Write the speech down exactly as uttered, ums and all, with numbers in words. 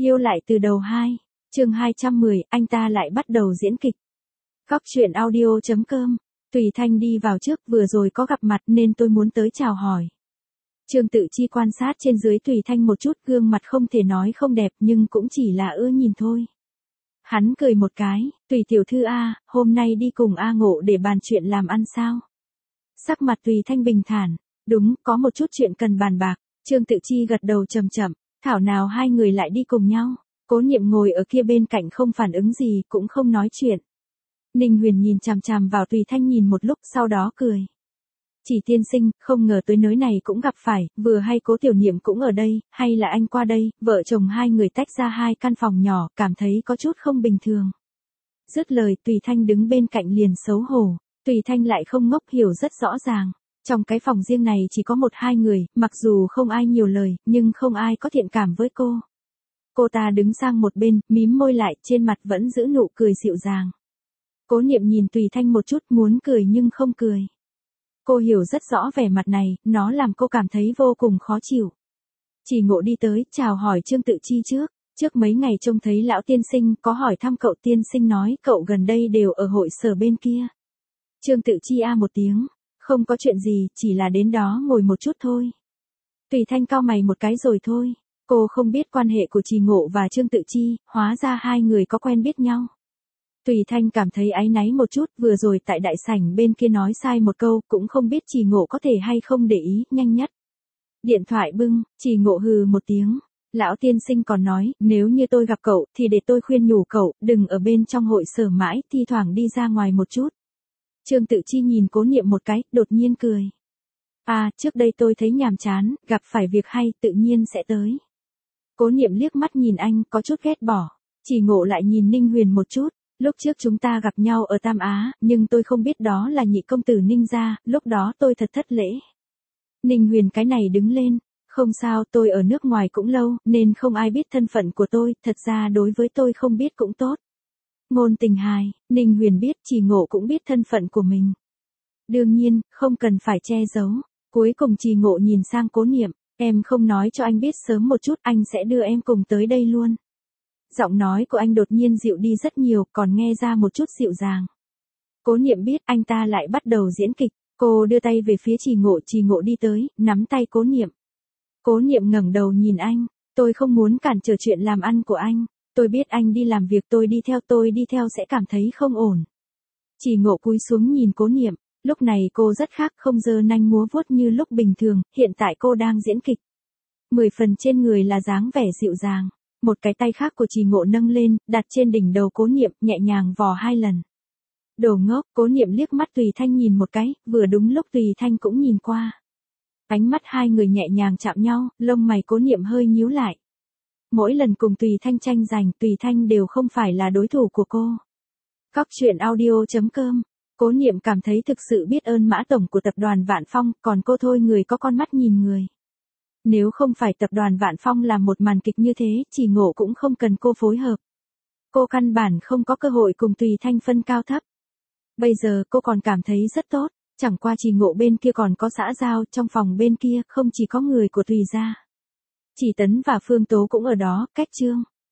Yêu lại từ đầu hai, chương hai trăm mười, anh ta lại bắt đầu diễn kịch. Góc truyện audio chấm com, Tùy Thanh đi vào trước, vừa rồi có gặp mặt nên tôi muốn tới chào hỏi. Trương Tự Chi quan sát trên dưới Tùy Thanh một chút, gương mặt không thể nói không đẹp nhưng cũng chỉ là ưa nhìn thôi. Hắn cười một cái, Tùy tiểu thư A, hôm nay đi cùng A Ngộ để bàn chuyện làm ăn sao? Sắc mặt Tùy Thanh bình thản, đúng, có một chút chuyện cần bàn bạc. Trương Tự Chi gật đầu chậm chậm, thảo nào hai người lại đi cùng nhau. Cố Niệm ngồi ở kia bên cạnh không phản ứng gì, cũng không nói chuyện. Ninh Huyền nhìn chằm chằm vào Tùy Thanh nhìn một lúc, sau đó cười. Chỉ tiên sinh, không ngờ tới nơi này cũng gặp phải, vừa hay Cố Tiểu Niệm cũng ở đây, hay là anh qua đây, vợ chồng hai người tách ra hai căn phòng nhỏ, cảm thấy có chút không bình thường. Dứt lời, Tùy Thanh đứng bên cạnh liền xấu hổ. Tùy Thanh lại không ngốc, hiểu rất rõ ràng. Trong cái phòng riêng này chỉ có một hai người, mặc dù không ai nhiều lời, nhưng không ai có thiện cảm với cô. Cô ta đứng sang một bên, mím môi lại, trên mặt vẫn giữ nụ cười dịu dàng. Cố Niệm nhìn Tùy Thanh một chút, muốn cười nhưng không cười. Cô hiểu rất rõ vẻ mặt này, nó làm cô cảm thấy vô cùng khó chịu. Chỉ Ngộ đi tới, chào hỏi Trương Tự Chi trước. Trước mấy ngày trông thấy lão tiên sinh, có hỏi thăm cậu, tiên sinh nói cậu gần đây đều ở hội sở bên kia. Trương Tự Chi a một tiếng, không có chuyện gì, chỉ là đến đó ngồi một chút thôi. Tùy Thanh cau mày một cái rồi thôi. Cô không biết quan hệ của Chỉ Ngộ và Trương Tự Chi, hóa ra hai người có quen biết nhau. Tùy Thanh cảm thấy áy náy một chút, vừa rồi tại đại sảnh bên kia nói sai một câu, cũng không biết Chỉ Ngộ có thể hay không để ý, nhanh nhất. Điện thoại bưng, Chỉ Ngộ hừ một tiếng. Lão tiên sinh còn nói, nếu như tôi gặp cậu, thì để tôi khuyên nhủ cậu, đừng ở bên trong hội sở mãi, thi thoảng đi ra ngoài một chút. Trương Tự Chi nhìn Cố Niệm một cái, đột nhiên cười. À, trước đây tôi thấy nhàm chán, gặp phải việc hay, tự nhiên sẽ tới. Cố Niệm liếc mắt nhìn anh, có chút ghét bỏ. Chỉ Ngộ lại nhìn Ninh Huyền một chút. Lúc trước chúng ta gặp nhau ở Tam Á, nhưng tôi không biết đó là nhị công tử Ninh gia, lúc đó tôi thật thất lễ. Ninh Huyền cái này đứng lên. Không sao, tôi ở nước ngoài cũng lâu, nên không ai biết thân phận của tôi, thật ra đối với tôi không biết cũng tốt. Ngôn tình hài, Ninh Huyền biết, Chỉ Ngộ cũng biết thân phận của mình. Đương nhiên, không cần phải che giấu. Cuối cùng Chỉ Ngộ nhìn sang Cố Niệm, em không nói cho anh biết sớm một chút, anh sẽ đưa em cùng tới đây luôn. Giọng nói của anh đột nhiên dịu đi rất nhiều, còn nghe ra một chút dịu dàng. Cố Niệm biết anh ta lại bắt đầu diễn kịch, cô đưa tay về phía Chỉ Ngộ, Chỉ Ngộ đi tới, nắm tay Cố Niệm. Cố Niệm ngẩng đầu nhìn anh, tôi không muốn cản trở chuyện làm ăn của anh. Tôi biết anh đi làm việc, tôi đi theo tôi đi theo sẽ cảm thấy không ổn. Chỉ Ngộ cúi xuống nhìn Cố Niệm, lúc này cô rất khác, không giơ nanh múa vuốt như lúc bình thường, hiện tại cô đang diễn kịch. Mười phần trên người là dáng vẻ dịu dàng, một cái tay khác của Chỉ Ngộ nâng lên, đặt trên đỉnh đầu Cố Niệm, nhẹ nhàng vò hai lần. Đồ ngốc, Cố Niệm liếc mắt Tùy Thanh nhìn một cái, vừa đúng lúc Tùy Thanh cũng nhìn qua. Ánh mắt hai người nhẹ nhàng chạm nhau, lông mày Cố Niệm hơi nhíu lại. Mỗi lần cùng Tùy Thanh tranh giành, Tùy Thanh đều không phải là đối thủ của cô. Góc truyện audio chấm com, Cố Niệm cảm thấy thực sự biết ơn Mã tổng của tập đoàn Vạn Phong, còn cô thôi người có con mắt nhìn người. Nếu không phải tập đoàn Vạn Phong làm một màn kịch như thế, Chỉ Ngộ cũng không cần cô phối hợp. Cô căn bản không có cơ hội cùng Tùy Thanh phân cao thấp. Bây giờ cô còn cảm thấy rất tốt, chẳng qua Chỉ Ngộ bên kia còn có xã giao, trong phòng bên kia không chỉ có người của Tùy gia. Chỉ Tấn và Phương Tố cũng ở đó, cách Trương